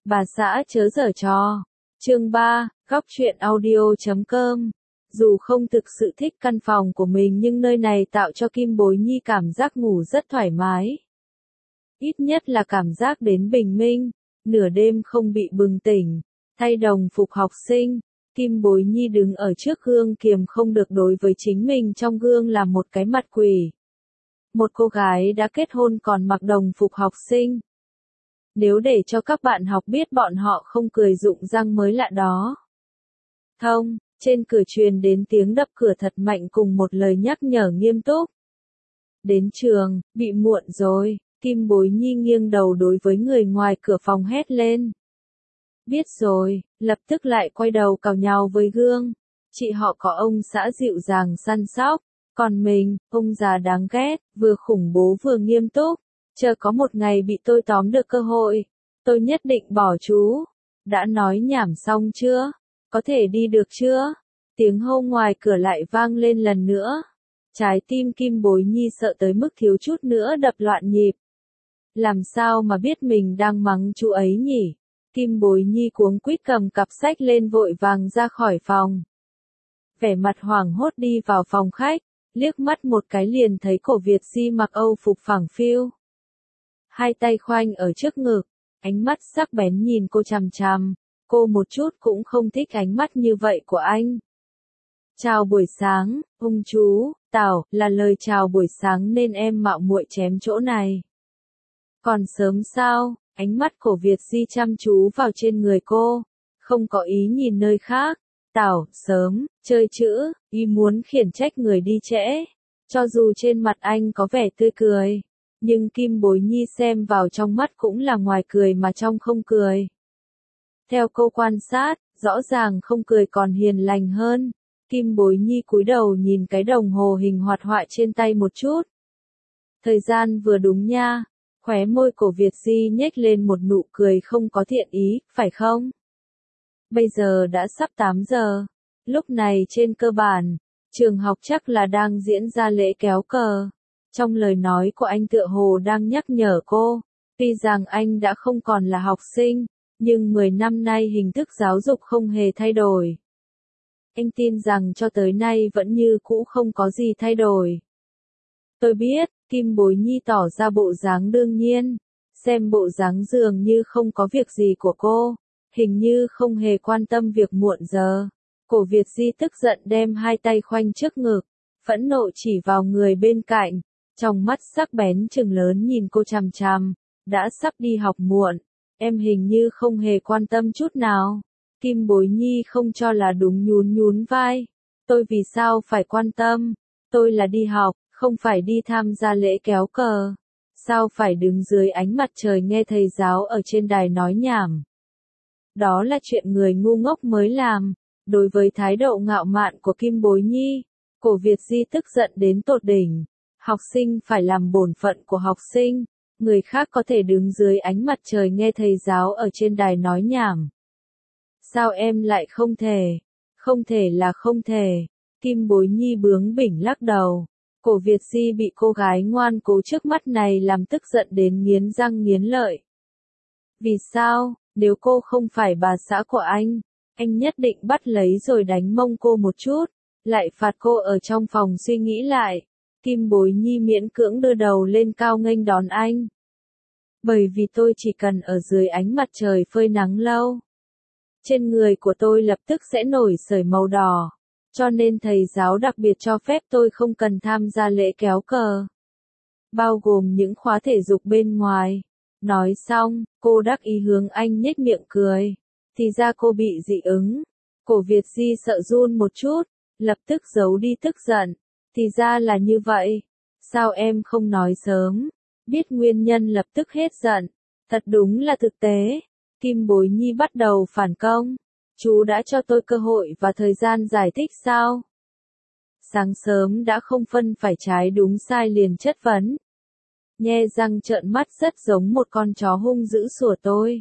Bà xã chớ giở trò. Chương 3, góc truyện audio.com. Dù không thực sự thích căn phòng của mình nhưng nơi này tạo cho Kim Bối Nhi cảm giác ngủ rất thoải mái. Ít nhất là cảm giác đến bình minh, nửa đêm không bị bừng tỉnh. Thay đồng phục học sinh, Kim Bối Nhi đứng ở trước gương kiềm không được đối với chính mình trong gương là một cái mặt quỷ. Một cô gái đã kết hôn còn mặc đồng phục học sinh. Nếu để cho các bạn học biết bọn họ không cười rụng răng mới lạ đó. Thông, trên cửa truyền đến tiếng đập cửa thật mạnh cùng một lời nhắc nhở nghiêm túc. Đến trường, bị muộn rồi, Kim Bối Nhi nghiêng đầu đối với người ngoài cửa phòng hét lên. Biết rồi, lập tức lại quay đầu cào nhào với gương. Chị họ có ông xã dịu dàng săn sóc, còn mình, ông già đáng ghét, vừa khủng bố vừa nghiêm túc. Chờ có một ngày bị tôi tóm được cơ hội, tôi nhất định bỏ chú. Đã nói nhảm xong chưa? Có thể đi được chưa? Tiếng hô ngoài cửa lại vang lên lần nữa. Trái tim Kim Bối Nhi sợ tới mức thiếu chút nữa đập loạn nhịp. Làm sao mà biết mình đang mắng chú ấy nhỉ? Kim Bối Nhi cuống quýt cầm cặp sách lên vội vàng ra khỏi phòng. Vẻ mặt hoảng hốt đi vào phòng khách, liếc mắt một cái liền thấy cổ Việt Di mặc Âu phục phẳng phiu. Hai tay khoanh ở trước ngực, ánh mắt sắc bén nhìn cô chằm chằm, cô một chút cũng không thích ánh mắt như vậy của anh. Chào buổi sáng, ông chú, Tảo, là lời chào buổi sáng nên em mạo muội chém chỗ này. Còn sớm sao, ánh mắt của Việt Di chăm chú vào trên người cô, không có ý nhìn nơi khác. Tảo, sớm, chơi chữ, ý muốn khiển trách người đi trễ. Cho dù trên mặt anh có vẻ tươi cười, nhưng Kim Bối Nhi xem vào trong mắt cũng là ngoài cười mà trong không cười. Theo cô quan sát, rõ ràng không cười còn hiền lành hơn. Kim Bối Nhi cúi đầu nhìn cái đồng hồ hình hoạt họa trên tay một chút. Thời gian vừa đúng nha. Khóe môi của Việt Di nhếch lên một nụ cười không có thiện ý, phải không? Bây giờ đã sắp 8 giờ. Lúc này trên cơ bản, trường học chắc là đang diễn ra lễ kéo cờ. Trong lời nói của anh tựa hồ đang nhắc nhở cô, tuy rằng anh đã không còn là học sinh, nhưng 10 năm nay hình thức giáo dục không hề thay đổi. Anh tin rằng cho tới nay vẫn như cũ không có gì thay đổi. Tôi biết, Kim Bối Nhi tỏ ra bộ dáng đương nhiên, xem bộ dáng dường như không có việc gì của cô, hình như không hề quan tâm việc muộn giờ. Cổ Việt Di tức giận đem hai tay khoanh trước ngực, phẫn nộ chỉ vào người bên cạnh, trong mắt sắc bén trừng lớn nhìn cô chằm chằm, đã sắp đi học muộn, em hình như không hề quan tâm chút nào. Kim Bối Nhi không cho là đúng nhún nhún vai, tôi vì sao phải quan tâm, tôi là đi học, không phải đi tham gia lễ kéo cờ, sao phải đứng dưới ánh mặt trời nghe thầy giáo ở trên đài nói nhảm. Đó là chuyện người ngu ngốc mới làm. Đối với thái độ ngạo mạn của Kim Bối Nhi, cổ Việt Di tức giận đến tột đỉnh. Học sinh phải làm bổn phận của học sinh, người khác có thể đứng dưới ánh mặt trời nghe thầy giáo ở trên đài nói nhảm. Sao em lại không thể? Không thể là không thể. Kim Bối Nhi bướng bỉnh lắc đầu. Cổ Việt Di bị cô gái ngoan cố trước mắt này làm tức giận đến nghiến răng nghiến lợi. Vì sao, nếu cô không phải bà xã của anh nhất định bắt lấy rồi đánh mông cô một chút, lại phạt cô ở trong phòng suy nghĩ lại. Kim Bối Nhi miễn cưỡng đưa đầu lên cao nghênh đón anh. Bởi vì tôi chỉ cần ở dưới ánh mặt trời phơi nắng lâu, trên người của tôi lập tức sẽ nổi sởi màu đỏ, cho nên thầy giáo đặc biệt cho phép tôi không cần tham gia lễ kéo cờ, bao gồm những khóa thể dục bên ngoài. Nói xong, cô đắc ý hướng anh nhếch miệng cười. Thì ra cô bị dị ứng. Cổ Việt Di sợ run một chút, lập tức giấu đi tức giận. Thì ra là như vậy. Sao em không nói sớm? Biết nguyên nhân lập tức hết giận. Thật đúng là thực tế. Kim Bối Nhi bắt đầu phản công. Chú đã cho tôi cơ hội và thời gian giải thích sao? Sáng sớm đã không phân phải trái đúng sai liền chất vấn. Nhe răng trợn mắt rất giống một con chó hung dữ sủa tôi.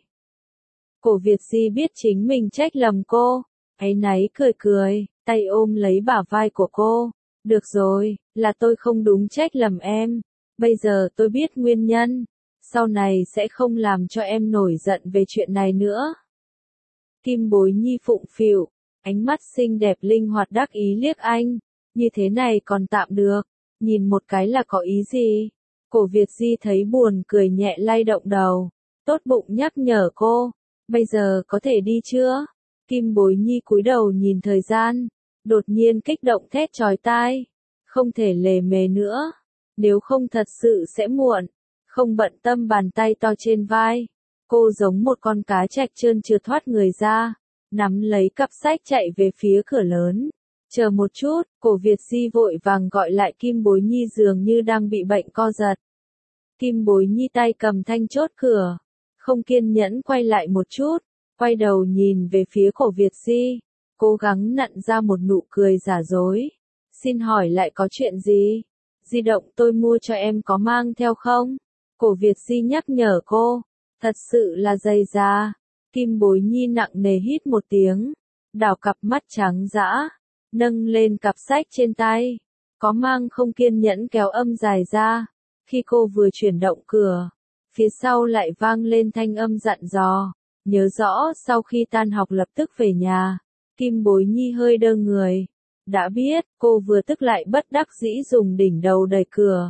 Cổ Việt Di biết chính mình trách lầm cô, áy náy cười cười, tay ôm lấy bả vai của cô. Được rồi, là tôi không đúng trách lầm em. Bây giờ tôi biết nguyên nhân. sau này sẽ không làm cho em nổi giận về chuyện này nữa. Kim Bối Nhi phụng phịu, ánh mắt xinh đẹp linh hoạt đắc ý liếc anh, như thế này còn tạm được, nhìn một cái là có ý gì? Cổ Việt Di thấy buồn cười nhẹ lay động đầu, tốt bụng nhắc nhở cô, bây giờ có thể đi chưa? Kim Bối Nhi cúi đầu nhìn thời gian, đột nhiên kích động thét chói tai, không thể lề mề nữa, nếu không thật sự sẽ muộn, không bận tâm bàn tay to trên vai. Cô giống một con cá trạch trơn trượt thoát người ra, nắm lấy cặp sách chạy về phía cửa lớn. Chờ một chút, Cổ Việt Di vội vàng gọi lại Kim Bối Nhi dường như đang bị bệnh co giật. Kim Bối Nhi tay cầm thanh chốt cửa, không kiên nhẫn quay lại một chút, quay đầu nhìn về phía Cổ Việt Di, cố gắng nặn ra một nụ cười giả dối. Xin hỏi lại có chuyện gì? Di động tôi mua cho em có mang theo không? Cổ Việt Di nhắc nhở cô, thật sự là dày da. Kim Bối Nhi nặng nề hít một tiếng, đảo cặp mắt trắng dã, nâng lên cặp sách trên tay, có mang không kiên nhẫn kéo âm dài ra. Khi cô vừa chuyển động cửa, phía sau lại vang lên thanh âm dặn dò, nhớ rõ sau khi tan học lập tức về nhà. Kim Bối Nhi hơi đơ người, đã biết, cô vừa tức lại bất đắc dĩ dùng đỉnh đầu đẩy cửa.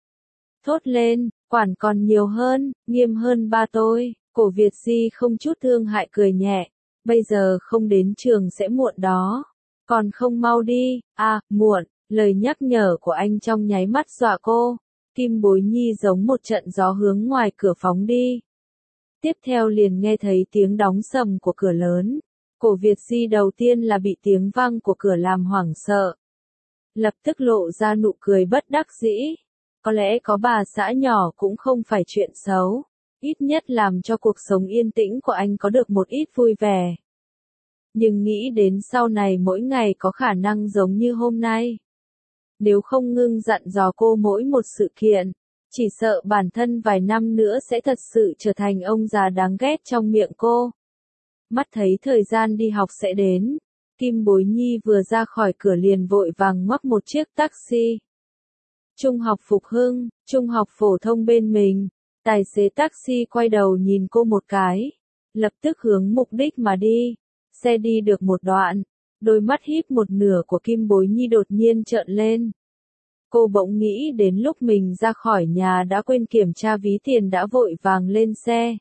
Thốt lên, quản còn nhiều hơn, nghiêm hơn ba tôi. Cổ Việt Di không chút thương hại cười nhẹ, bây giờ không đến trường sẽ muộn đó, còn không mau đi, muộn, lời nhắc nhở của anh trong nháy mắt dọa cô. Kim Bối Nhi giống một trận gió hướng ngoài cửa phóng đi. Tiếp theo liền nghe thấy tiếng đóng sầm của cửa lớn. Cổ Việt Di đầu tiên là bị tiếng vang của cửa làm hoảng sợ, lập tức lộ ra nụ cười bất đắc dĩ. Có lẽ có bà xã nhỏ cũng không phải chuyện xấu, ít nhất làm cho cuộc sống yên tĩnh của anh có được một ít vui vẻ. Nhưng nghĩ đến sau này mỗi ngày có khả năng giống như hôm nay, nếu không ngưng dặn dò cô mỗi một sự kiện, chỉ sợ bản thân vài năm nữa sẽ thật sự trở thành ông già đáng ghét trong miệng cô. Mắt thấy thời gian đi học sẽ đến, Kim Bối Nhi vừa ra khỏi cửa liền vội vàng ngoắc một chiếc taxi. Trung học Phục Hưng, trung học phổ thông bên mình, tài xế taxi quay đầu nhìn cô một cái, lập tức hướng mục đích mà đi. Xe đi được một đoạn, đôi mắt híp một nửa của Kim Bối Nhi đột nhiên trợn lên. Cô bỗng nghĩ đến lúc mình ra khỏi nhà đã quên kiểm tra ví tiền đã vội vàng lên xe.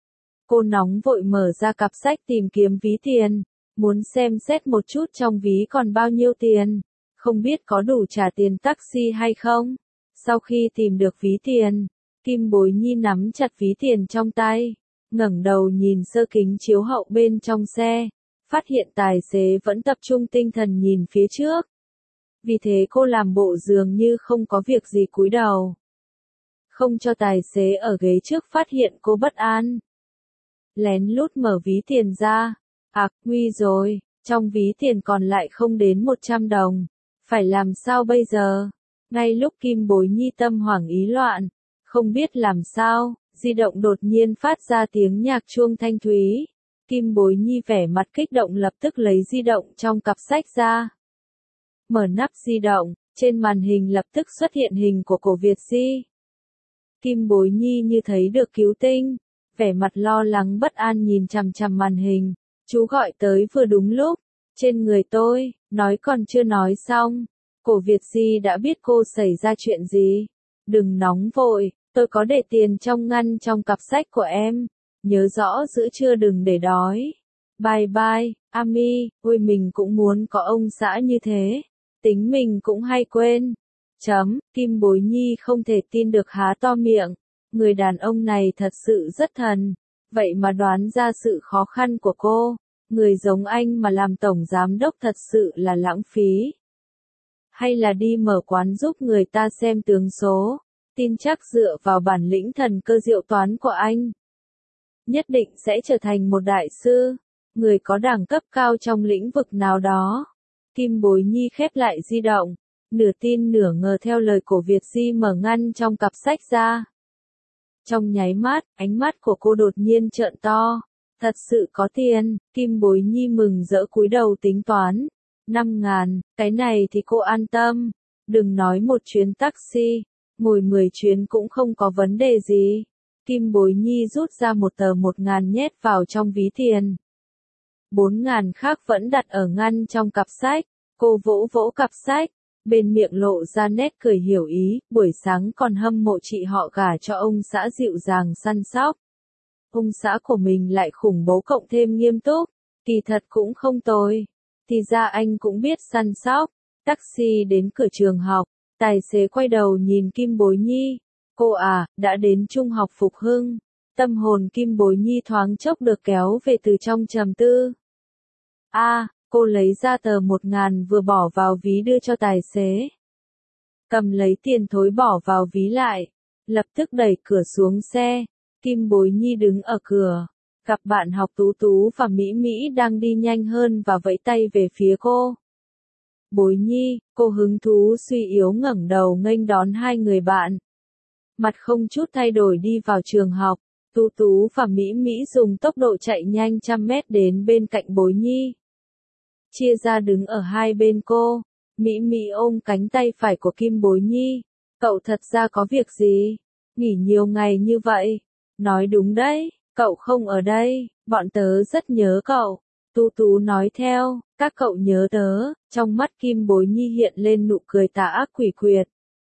Cô nóng vội mở ra cặp sách tìm kiếm ví tiền, muốn xem xét một chút trong ví còn bao nhiêu tiền, không biết có đủ trả tiền taxi hay không. Sau khi tìm được ví tiền, Kim Bối Nhi nắm chặt ví tiền trong tay, ngẩng đầu nhìn sơ kính chiếu hậu bên trong xe, phát hiện tài xế vẫn tập trung tinh thần nhìn phía trước. Vì thế cô làm bộ dường như không có việc gì cúi đầu, không cho tài xế ở ghế trước phát hiện cô bất an. Lén lút mở ví tiền ra, nguy rồi, trong ví tiền còn lại không đến 100 đồng, phải làm sao bây giờ? Ngay lúc Kim Bối Nhi tâm hoảng ý loạn, không biết làm sao, di động đột nhiên phát ra tiếng nhạc chuông thanh thúy. Kim Bối Nhi vẻ mặt kích động lập tức lấy di động trong cặp sách ra. Mở nắp di động, trên màn hình lập tức xuất hiện hình của Cổ Việt Di. Kim Bối Nhi như thấy được cứu tinh, vẻ mặt lo lắng bất an nhìn chằm chằm màn hình. Chú gọi tới vừa đúng lúc, trên người tôi, nói còn chưa nói xong. Cổ Việt Di đã biết cô xảy ra chuyện gì. Đừng nóng vội, tôi có để tiền trong ngăn trong cặp sách của em. Nhớ rõ giữa trưa đừng để đói. Bye bye, Ami, ôi mình cũng muốn có ông xã như thế. Tính mình cũng hay quên. Kim Bối Nhi không thể tin được há to miệng. Người đàn ông này thật sự rất thần. Vậy mà đoán ra sự khó khăn của cô. Người giống anh mà làm tổng giám đốc thật sự là lãng phí. Hay là đi mở quán giúp người ta xem tướng số. Tin chắc dựa vào bản lĩnh thần cơ diệu toán của anh, nhất định sẽ trở thành một đại sư, người có đẳng cấp cao trong lĩnh vực nào đó. Kim Bối Nhi khép lại di động, nửa tin nửa ngờ theo lời của Việt Di mở ngăn trong cặp sách ra. Trong nháy mắt, ánh mắt của cô đột nhiên trợn to. Thật sự có tiền. Kim Bối Nhi mừng rỡ cúi đầu tính toán. 5.000, cái này thì cô an tâm. Đừng nói một chuyến taxi, ngồi 10 chuyến cũng không có vấn đề gì. Kim Bối Nhi rút ra một tờ 1.000 nhét vào trong ví tiền. 4.000 khác vẫn đặt ở ngăn trong cặp sách. Cô vỗ vỗ cặp sách, bên miệng lộ ra nét cười hiểu ý, buổi sáng còn hâm mộ chị họ gả cho ông xã dịu dàng săn sóc. Ông xã của mình lại khủng bố cộng thêm nghiêm túc, kỳ thật cũng không tồi. Thì ra anh cũng biết săn sóc. Taxi đến cửa trường học, tài xế quay đầu nhìn Kim Bối Nhi. Cô à, đã đến trung học Phục Hưng. Tâm hồn Kim Bối Nhi thoáng chốc được kéo về từ trong trầm tư. Cô lấy ra tờ 1.000 vừa bỏ vào ví đưa cho tài xế. Cầm lấy tiền thối bỏ vào ví lại, lập tức đẩy cửa xuống xe. Kim Bối Nhi đứng ở cửa, gặp bạn học Tú Tú và Mỹ Mỹ đang đi nhanh hơn và vẫy tay về phía cô. Bối Nhi, cô hứng thú suy yếu ngẩng đầu nghênh đón hai người bạn. Mặt không chút thay đổi đi vào trường học, Tú Tú và Mỹ Mỹ dùng tốc độ chạy nhanh trăm mét đến bên cạnh Bối Nhi. Chia ra đứng ở hai bên cô, Mỹ Mỹ ôm cánh tay phải của Kim Bối Nhi. Cậu thật ra có việc gì? Nghỉ nhiều ngày như vậy. Nói đúng đấy, cậu không ở đây, bọn tớ rất nhớ cậu. Tú Tú nói theo, các cậu nhớ tớ, trong mắt Kim Bối Nhi hiện lên nụ cười tà ác quỷ quyệt.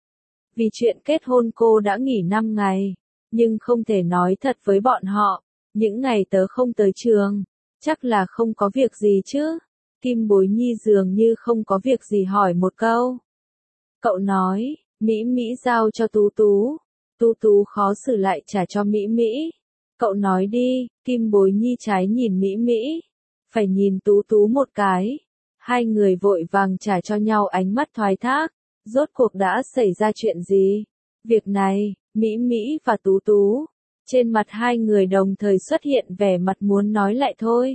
Vì chuyện kết hôn cô đã nghỉ 5 ngày, nhưng không thể nói thật với bọn họ, những ngày tớ không tới trường, chắc là không có việc gì chứ. Kim Bối Nhi dường như không có việc gì hỏi một câu. Cậu nói, Mỹ Mỹ giao cho Tú Tú. Tú Tú khó xử lại trả cho Mỹ Mỹ. Cậu nói đi, Kim Bối Nhi trái nhìn Mỹ Mỹ. Phải nhìn Tú Tú một cái. Hai người vội vàng trả cho nhau ánh mắt thoái thác. Rốt cuộc đã xảy ra chuyện gì? Việc này, Mỹ Mỹ và Tú Tú. Trên mặt hai người đồng thời xuất hiện vẻ mặt muốn nói lại thôi.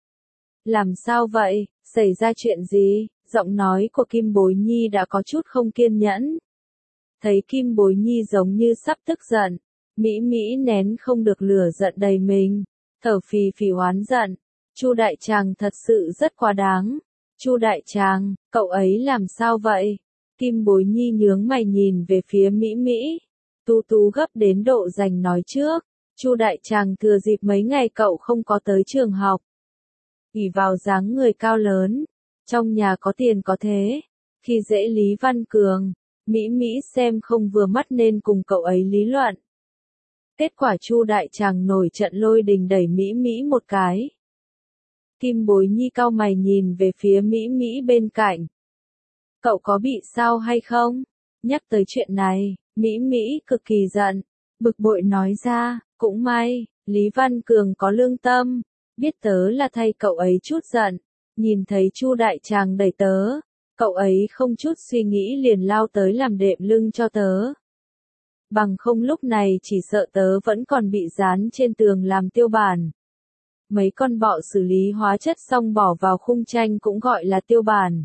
Làm sao vậy? Xảy ra chuyện gì? Giọng nói của Kim Bối Nhi đã có chút không kiên nhẫn. Thấy Kim Bối Nhi giống như sắp tức giận, Mỹ Mỹ nén không được lửa giận đầy mình, thở phì phì oán giận. Chu đại tràng thật sự rất quá đáng. Chu đại tràng, cậu ấy làm sao vậy? Kim Bối Nhi nhướng mày nhìn về phía Mỹ Mỹ. Tú Tú gấp đến độ giành nói trước. Chu đại tràng thừa dịp mấy ngày cậu không có tới trường học. Ỷ vào dáng người cao lớn, trong nhà có tiền có thế, khi dễ Lý Văn Cường, Mỹ Mỹ xem không vừa mắt nên cùng cậu ấy lý luận. Kết quả Chu đại tràng nổi trận lôi đình đẩy Mỹ Mỹ một cái. Kim Bối Nhi cau mày nhìn về phía Mỹ Mỹ bên cạnh. Cậu có bị sao hay không? Nhắc tới chuyện này, Mỹ Mỹ cực kỳ giận, bực bội nói ra, cũng may, Lý Văn Cường có lương tâm. Biết tớ là thay cậu ấy chút giận, nhìn thấy Chu đại tràng đẩy tớ, cậu ấy không chút suy nghĩ liền lao tới làm đệm lưng cho tớ. Bằng không lúc này chỉ sợ tớ vẫn còn bị dán trên tường làm tiêu bản. Mấy con bọ xử lý hóa chất xong bỏ vào khung tranh cũng gọi là tiêu bản.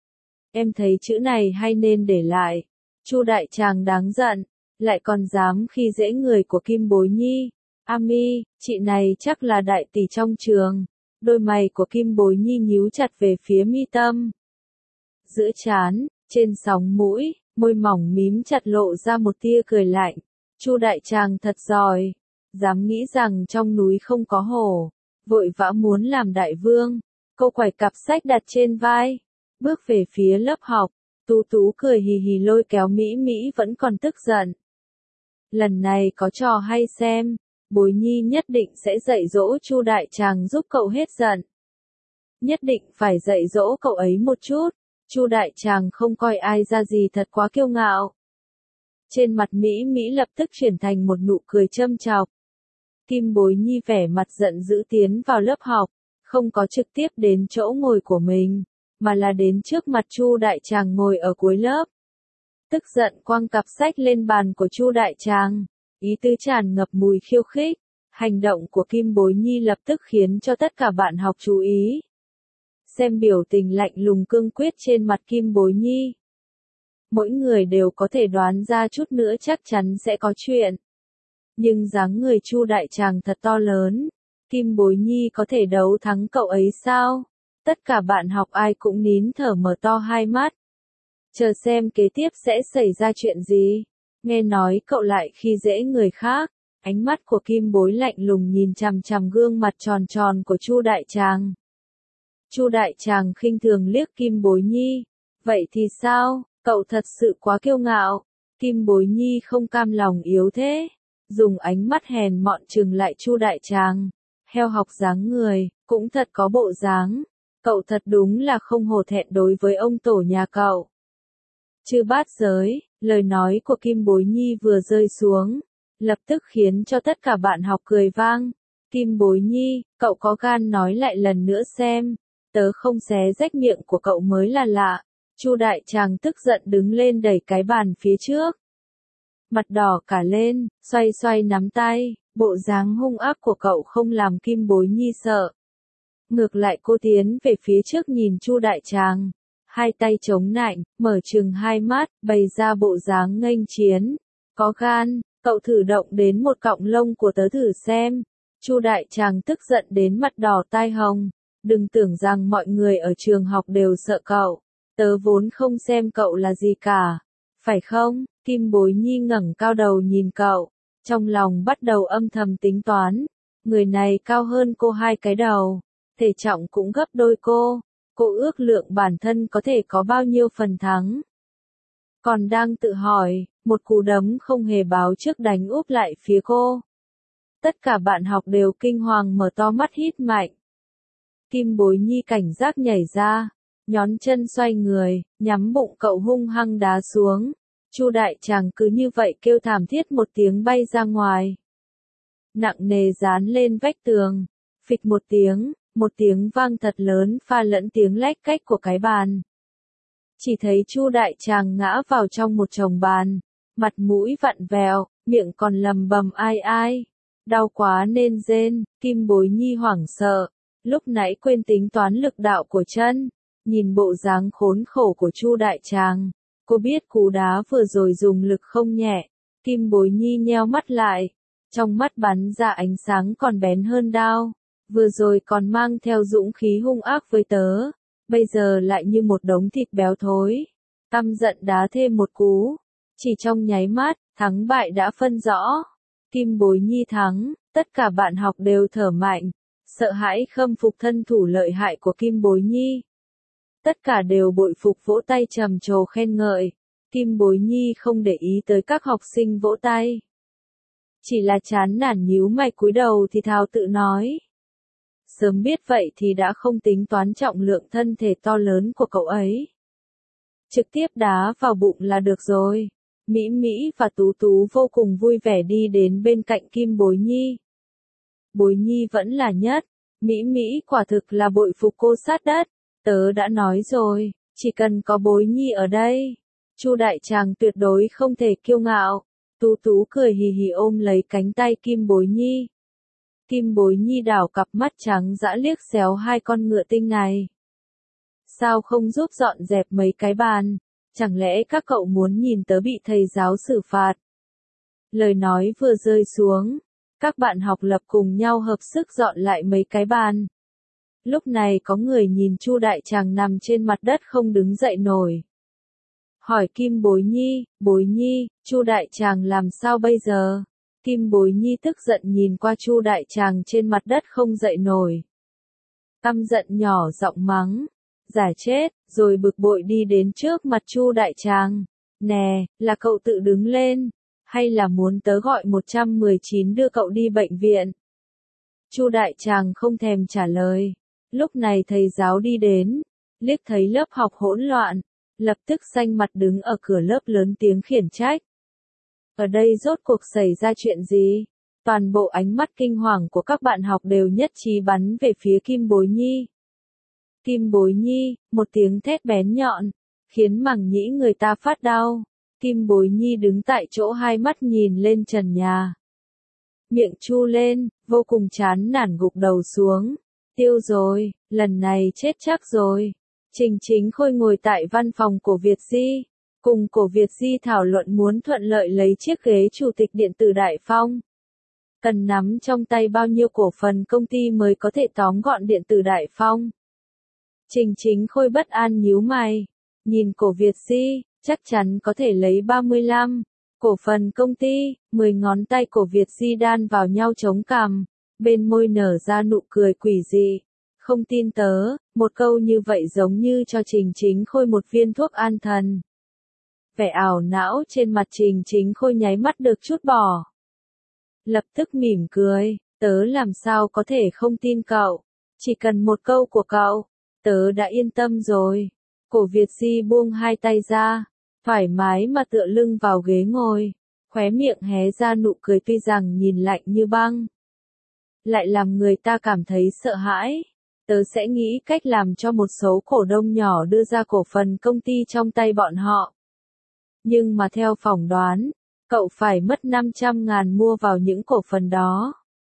Em thấy chữ này hay nên để lại. Chu đại tràng đáng giận, lại còn dám khi dễ người của Kim Bối Nhi. Ami, chị này chắc là đại tỷ trong trường. Đôi mày của Kim Bối Nhi nhíu chặt về phía mi tâm. Giữa trán, trên sóng mũi, môi mỏng mím chặt lộ ra một tia cười lạnh. Chu đại tràng thật giỏi, dám nghĩ rằng trong núi không có hổ, vội vã muốn làm đại vương. Cô quải cặp sách đặt trên vai, bước về phía lớp học. Tú Tú cười hì hì lôi kéo Mỹ Mỹ vẫn còn tức giận. Lần này có trò hay xem. Bối Nhi nhất định sẽ dạy dỗ Chu đại tràng giúp cậu hết giận. Nhất định phải dạy dỗ cậu ấy một chút. Chu đại tràng không coi ai ra gì thật quá kiêu ngạo. Trên mặt Mỹ Mỹ lập tức chuyển thành một nụ cười châm chọc. Kim Bối Nhi vẻ mặt giận dữ tiến vào lớp học, không có trực tiếp đến chỗ ngồi của mình, mà là đến trước mặt Chu đại tràng ngồi ở cuối lớp. Tức giận quăng cặp sách lên bàn của Chu đại tràng. Ý tứ tràn ngập mùi khiêu khích, hành động của Kim Bối Nhi lập tức khiến cho tất cả bạn học chú ý. Xem biểu tình lạnh lùng cương quyết trên mặt Kim Bối Nhi. Mỗi người đều có thể đoán ra chút nữa chắc chắn sẽ có chuyện. Nhưng dáng người Chu đại tràng thật to lớn, Kim Bối Nhi có thể đấu thắng cậu ấy sao? Tất cả bạn học ai cũng nín thở mở to hai mắt. Chờ xem kế tiếp sẽ xảy ra chuyện gì. Nghe nói cậu lại khi dễ người khác, Ánh mắt của Kim Bối lạnh lùng nhìn chằm chằm gương mặt tròn tròn của Chu Đại Tràng. Chu Đại Tràng khinh thường liếc Kim Bối Nhi. Vậy thì sao, cậu thật sự quá kiêu ngạo. Kim Bối Nhi không cam lòng yếu thế. Dùng ánh mắt hèn mọn trừng lại Chu Đại Tràng. Heo học dáng người, cũng thật có bộ dáng. Cậu thật đúng là không hổ thẹn đối với ông tổ nhà cậu. Chư bát giới, lời nói của Kim Bối Nhi vừa rơi xuống, lập tức khiến cho tất cả bạn học cười vang. Kim Bối Nhi, cậu có gan nói lại lần nữa xem, tớ không xé rách miệng của cậu mới là lạ. Chu Đại Tràng tức giận đứng lên đẩy cái bàn phía trước. Mặt đỏ cả lên, xoay xoay nắm tay, bộ dáng hung ác của cậu không làm Kim Bối Nhi sợ. Ngược lại cô tiến về phía trước nhìn Chu Đại Tràng, hai tay chống nạnh, mở trừng hai mắt, bày ra bộ dáng nghênh chiến. Có gan, cậu thử động đến một cọng lông của tớ thử xem. Chu Đại Tràng tức giận đến mặt đỏ tai hồng. Đừng tưởng rằng mọi người ở trường học đều sợ cậu. Tớ vốn không xem cậu là gì cả. Phải không? Kim Bối Nhi ngẩng cao đầu nhìn cậu. Trong lòng bắt đầu âm thầm tính toán. Người này cao hơn cô 2 cái đầu. Thể trọng cũng gấp đôi cô. Cô ước lượng bản thân có thể có bao nhiêu phần thắng. Còn đang tự hỏi, một cú đấm không hề báo trước đánh úp lại phía cô. Tất cả bạn học đều kinh hoàng mở to mắt hít mạnh. Kim Bối Nhi cảnh giác nhảy ra, nhón chân xoay người, nhắm bụng cậu hung hăng đá xuống. Chu Đại Tràng cứ như vậy kêu thảm thiết một tiếng bay ra ngoài. Nặng nề dán lên vách tường, phịch một tiếng vang thật lớn pha lẫn tiếng lách cách của cái bàn. Chỉ thấy Chu Đại Tràng ngã vào trong một chồng bàn, mặt mũi vặn vẹo, miệng còn lầm bầm ai ai. Đau quá nên rên. Kim Bối Nhi hoảng sợ, lúc nãy quên tính toán lực đạo của chân. Nhìn bộ dáng khốn khổ của Chu Đại Tràng, cô biết cú đá vừa rồi dùng lực không nhẹ. Kim Bối Nhi nheo mắt lại, trong mắt bắn ra ánh sáng còn bén hơn đao. Vừa rồi còn mang theo dũng khí hung ác với tớ, bây giờ lại như một đống thịt béo thối. Căm giận đá thêm một cú, chỉ trong nháy mắt, thắng bại đã phân rõ. Kim Bối Nhi thắng, tất cả bạn học đều thở mạnh, sợ hãi khâm phục thân thủ lợi hại của Kim Bối Nhi. Tất cả đều bội phục vỗ tay trầm trồ khen ngợi. Kim Bối Nhi không để ý tới các học sinh vỗ tay. Chỉ là chán nản nhíu mày cúi đầu thì thào tự nói. Sớm biết vậy thì đã không tính toán trọng lượng thân thể to lớn của cậu ấy. Trực tiếp đá vào bụng là được rồi. Mỹ Mỹ và Tú Tú vô cùng vui vẻ đi đến bên cạnh Kim Bối Nhi. Bối Nhi vẫn là nhất. Mỹ Mỹ quả thực là bội phục cô sát đất. Tớ đã nói rồi, chỉ cần có Bối Nhi ở đây, Chu Đại Tràng tuyệt đối không thể kiêu ngạo. Tú Tú cười hì hì ôm lấy cánh tay Kim Bối Nhi. Kim Bối Nhi đảo cặp mắt trắng dã liếc xéo hai con ngựa tinh này. Sao không giúp dọn dẹp mấy cái bàn? Chẳng lẽ các cậu muốn nhìn tớ bị thầy giáo xử phạt? Lời nói vừa rơi xuống, các bạn học lập cùng nhau hợp sức dọn lại mấy cái bàn. Lúc này có người nhìn Chu Đại Tràng nằm trên mặt đất không đứng dậy nổi. Hỏi Kim Bối Nhi, Chu Đại Tràng làm sao bây giờ? Kim Bối Nhi tức giận nhìn qua Chu Đại Tràng trên mặt đất không dậy nổi. Căm giận nhỏ giọng mắng, giả chết, rồi bực bội đi đến trước mặt Chu Đại Tràng. Nè, là cậu tự đứng lên, hay là muốn tớ gọi 119 đưa cậu đi bệnh viện? Chu Đại Tràng không thèm trả lời. Lúc này thầy giáo đi đến, liếc thấy lớp học hỗn loạn, lập tức xanh mặt đứng ở cửa lớp lớn tiếng khiển trách. Ở đây rốt cuộc xảy ra chuyện gì? Toàn bộ ánh mắt kinh hoàng của các bạn học đều nhất trí bắn về phía Kim Bối Nhi. Kim Bối Nhi, một tiếng thét bén nhọn, khiến màng nhĩ người ta phát đau. Kim Bối Nhi đứng tại chỗ hai mắt nhìn lên trần nhà. Miệng chu lên, vô cùng chán nản gục đầu xuống. Tiêu rồi, lần này chết chắc rồi. Trình Chính Khôi ngồi tại văn phòng của Việt Di, cùng Cổ Việt Di thảo luận muốn thuận lợi lấy chiếc ghế chủ tịch điện tử Đại Phong. Cần nắm trong tay bao nhiêu cổ phần công ty mới có thể tóm gọn điện tử Đại Phong. Trình Chính Khôi bất an nhíu mày, nhìn Cổ Việt Di, chắc chắn có thể lấy 35. Cổ phần công ty, 10 ngón tay cổ Việt Di đan vào nhau chống cằm, bên môi nở ra nụ cười quỷ dị. Không tin tớ, một câu như vậy giống như cho Trình Chính Khôi một viên thuốc an thần. Vẻ ảo não trên mặt Trình Chính Khôi nháy mắt được trút bỏ. Lập tức mỉm cười, tớ làm sao có thể không tin cậu, chỉ cần một câu của cậu, tớ đã yên tâm rồi. Cổ Việt Di buông hai tay ra, thoải mái mà tựa lưng vào ghế ngồi, khóe miệng hé ra nụ cười tuy rằng nhìn lạnh như băng, lại làm người ta cảm thấy sợ hãi. Tớ sẽ nghĩ cách làm cho một số cổ đông nhỏ đưa ra cổ phần công ty trong tay bọn họ. Nhưng mà theo phỏng đoán, cậu phải mất 500.000 mua vào những cổ phần đó.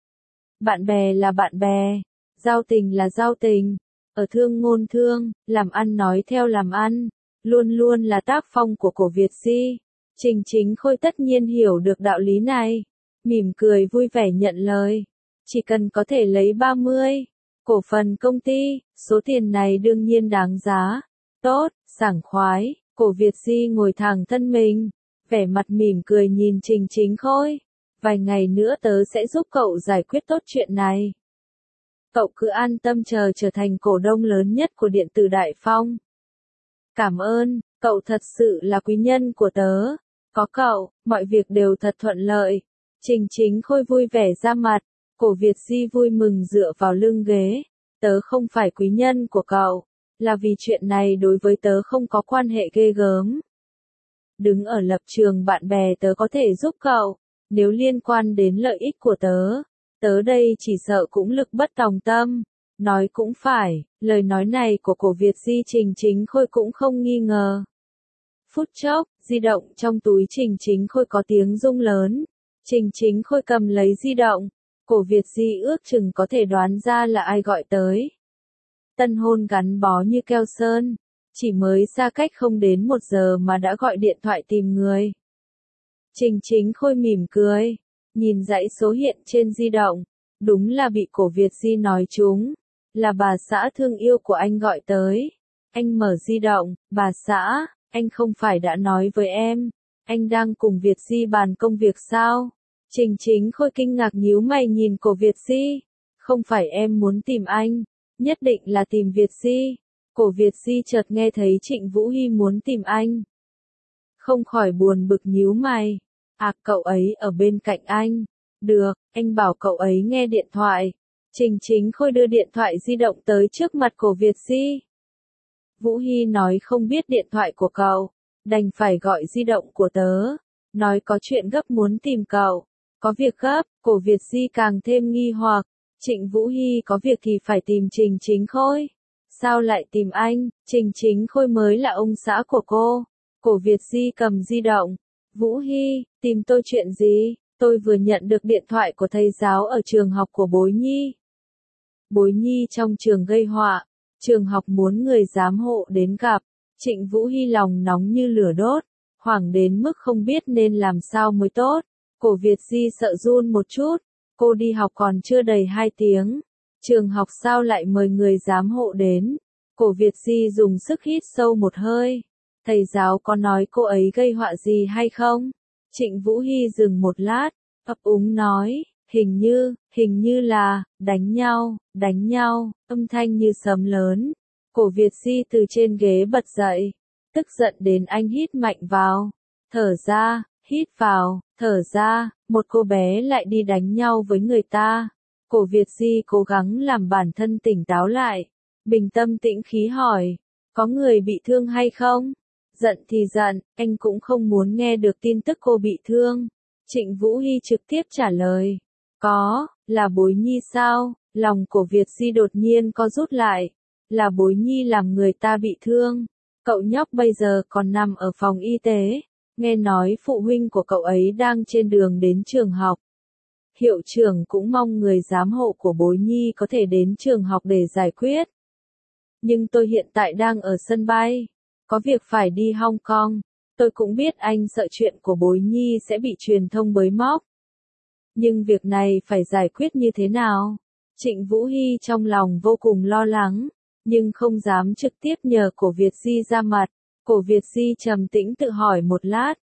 Bạn bè là bạn bè, giao tình là giao tình, ở thương ngôn thương, làm ăn nói theo làm ăn, luôn luôn là tác phong của cổ Việt Di. Trình Chính Khôi tất nhiên hiểu được đạo lý này, mỉm cười vui vẻ nhận lời. Chỉ cần có thể lấy 30 cổ phần công ty, số tiền này đương nhiên đáng giá. Tốt, sảng khoái, cổ Việt Di ngồi thẳng thân mình, vẻ mặt mỉm cười nhìn Trình Chính Khôi. Vài ngày nữa tớ sẽ giúp cậu giải quyết tốt chuyện này. Cậu cứ an tâm chờ trở thành cổ đông lớn nhất của điện tử Đại Phong. Cảm ơn, cậu thật sự là quý nhân của tớ. Có cậu, mọi việc đều thật thuận lợi. Trình Chính Khôi vui vẻ ra mặt, cổ Việt Di vui mừng dựa vào lưng ghế. Tớ không phải quý nhân của cậu, là vì chuyện này đối với tớ không có quan hệ ghê gớm. Đứng ở lập trường bạn bè tớ có thể giúp cậu, nếu liên quan đến lợi ích của tớ, tớ đây chỉ sợ cũng lực bất tòng tâm. Nói cũng phải, lời nói này của cổ Việt Di Trình Chính Khôi cũng không nghi ngờ. Phút chốc, di động trong túi Trình Chính Khôi có tiếng rung lớn. Trình Chính Khôi cầm lấy di động, cổ Việt Di ước chừng có thể đoán ra là ai gọi tới. Tân hôn gắn bó như keo sơn, chỉ mới xa cách không đến 1 giờ mà đã gọi điện thoại tìm người. Trình Chính Khôi mỉm cười, nhìn dãy số hiện trên di động, đúng là bị cổ Việt Di nói trúng, là bà xã thương yêu của anh gọi tới. Anh mở di động, bà xã, anh không phải đã nói với em, anh đang cùng Việt Di bàn công việc sao? Trình Chính Khôi kinh ngạc nhíu mày nhìn cổ Việt Di, không phải em muốn tìm anh, nhất định là tìm Việt Di. Cổ Việt Di chợt nghe thấy Trịnh Vũ Hy muốn tìm anh, không khỏi buồn bực nhíu mày. À, cậu ấy ở bên cạnh anh. Được, anh bảo cậu ấy nghe điện thoại. Trình Chính Khôi đưa điện thoại di động tới trước mặt cổ Việt Di. Vũ Hy nói không biết điện thoại của cậu, đành phải gọi di động của tớ, nói có chuyện gấp muốn tìm cậu. Có việc gấp, cổ Việt Di càng thêm nghi hoặc. Trịnh Vũ Hy có việc thì phải tìm Trình Chính Khôi. Sao lại tìm anh? Trình Chính Khôi mới là ông xã của cô. Cổ Việt Di cầm di động. Vũ Hy, tìm tôi chuyện gì? Tôi vừa nhận được điện thoại của thầy giáo ở trường học của Bối Nhi. Bối Nhi trong trường gây họa, trường học muốn người giám hộ đến gặp. Trịnh Vũ Hy lòng nóng như lửa đốt, hoảng đến mức không biết nên làm sao mới tốt. Cổ Việt Di sợ run một chút, cô đi học còn chưa đầy 2 tiếng. Trường học sao lại mời người giám hộ đến? Cổ Việt Di dùng sức hít sâu một hơi. Thầy giáo có nói cô ấy gây họa gì hay không? Trịnh Vũ Hy dừng một lát, ấp úng nói, hình như là, đánh nhau, âm thanh như sấm lớn. Cổ Việt Di từ trên ghế bật dậy, tức giận đến anh hít mạnh vào, thở ra, hít vào, thở ra, một cô bé lại đi đánh nhau với người ta. Cổ Việt Di cố gắng làm bản thân tỉnh táo lại, bình tâm tĩnh khí hỏi, có người bị thương hay không? Giận thì giận, anh cũng không muốn nghe được tin tức cô bị thương. Trịnh Vũ Hy trực tiếp trả lời, có, là Bối Nhi sao? Lòng cổ Việt Di đột nhiên co rút lại, là Bối Nhi làm người ta bị thương. Cậu nhóc bây giờ còn nằm ở phòng y tế, nghe nói phụ huynh của cậu ấy đang trên đường đến trường học. Hiệu trưởng cũng mong người giám hộ của Bối Nhi có thể đến trường học để giải quyết. Nhưng tôi hiện tại đang ở sân bay, có việc phải đi Hong Kong. Tôi cũng biết anh sợ chuyện của Bối Nhi sẽ bị truyền thông bới móc. Nhưng việc này phải giải quyết như thế nào? Trịnh Vũ Hy trong lòng vô cùng lo lắng, nhưng không dám trực tiếp nhờ cổ Việt Di ra mặt. Cổ Việt Di trầm tĩnh tự hỏi một lát,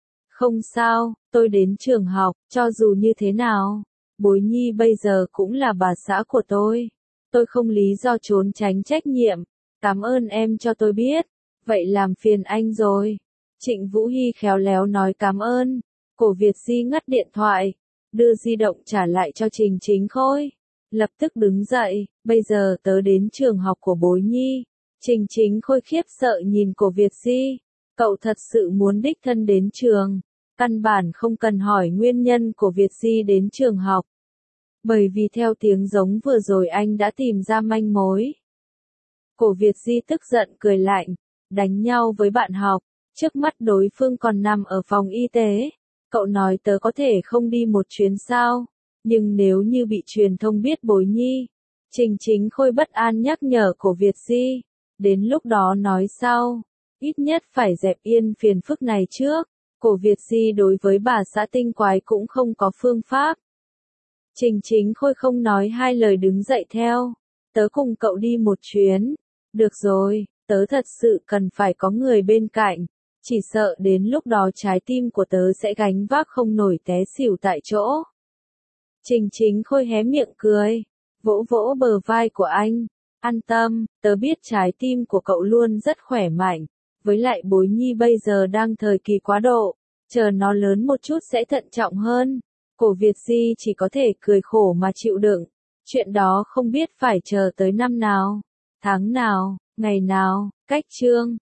Không sao, tôi đến trường học, cho dù như thế nào. Bối nhi bây giờ cũng là bà xã của tôi. Tôi không lý do trốn tránh trách nhiệm. Cảm ơn em cho tôi biết. Vậy làm phiền anh rồi. Trịnh Vũ Hy khéo léo nói cảm ơn. Cổ Việt Di ngắt điện thoại, đưa di động trả lại cho Trình Chính Khôi. Lập tức đứng dậy, bây giờ tớ đến trường học của bối nhi. Trình Chính Khôi khiếp sợ nhìn Cổ Việt Di. Cậu thật sự muốn đích thân đến trường. Căn bản không cần hỏi nguyên nhân của Việt Di đến trường học. Bởi vì theo tiếng giống vừa rồi anh đã tìm ra manh mối. Cổ Việt Di tức giận cười lạnh, đánh nhau với bạn học, trước mắt đối phương còn nằm ở phòng y tế. Cậu nói tớ có thể không đi một chuyến sao, nhưng nếu như bị truyền thông biết bối nhi. Trình Chính Khôi bất an nhắc nhở Cổ Việt Di, đến lúc đó nói sau, ít nhất phải dẹp yên phiền phức này trước. Cổ Việt Di đối với bà xã tinh quái cũng không có phương pháp. Trình Chính Khôi không nói hai lời đứng dậy theo. Tớ cùng cậu đi một chuyến. Được rồi, tớ thật sự cần phải có người bên cạnh. Chỉ sợ đến lúc đó trái tim của tớ sẽ gánh vác không nổi té xỉu tại chỗ. Trình Chính Khôi hé miệng cười, vỗ vỗ bờ vai của anh. An tâm, tớ biết trái tim của cậu luôn rất khỏe mạnh. Với lại bối nhi bây giờ đang thời kỳ quá độ. Chờ nó lớn một chút sẽ thận trọng hơn. Cổ Việt Di chỉ có thể cười khổ mà chịu đựng. Chuyện đó không biết phải chờ tới năm nào, tháng nào, ngày nào, cách chương.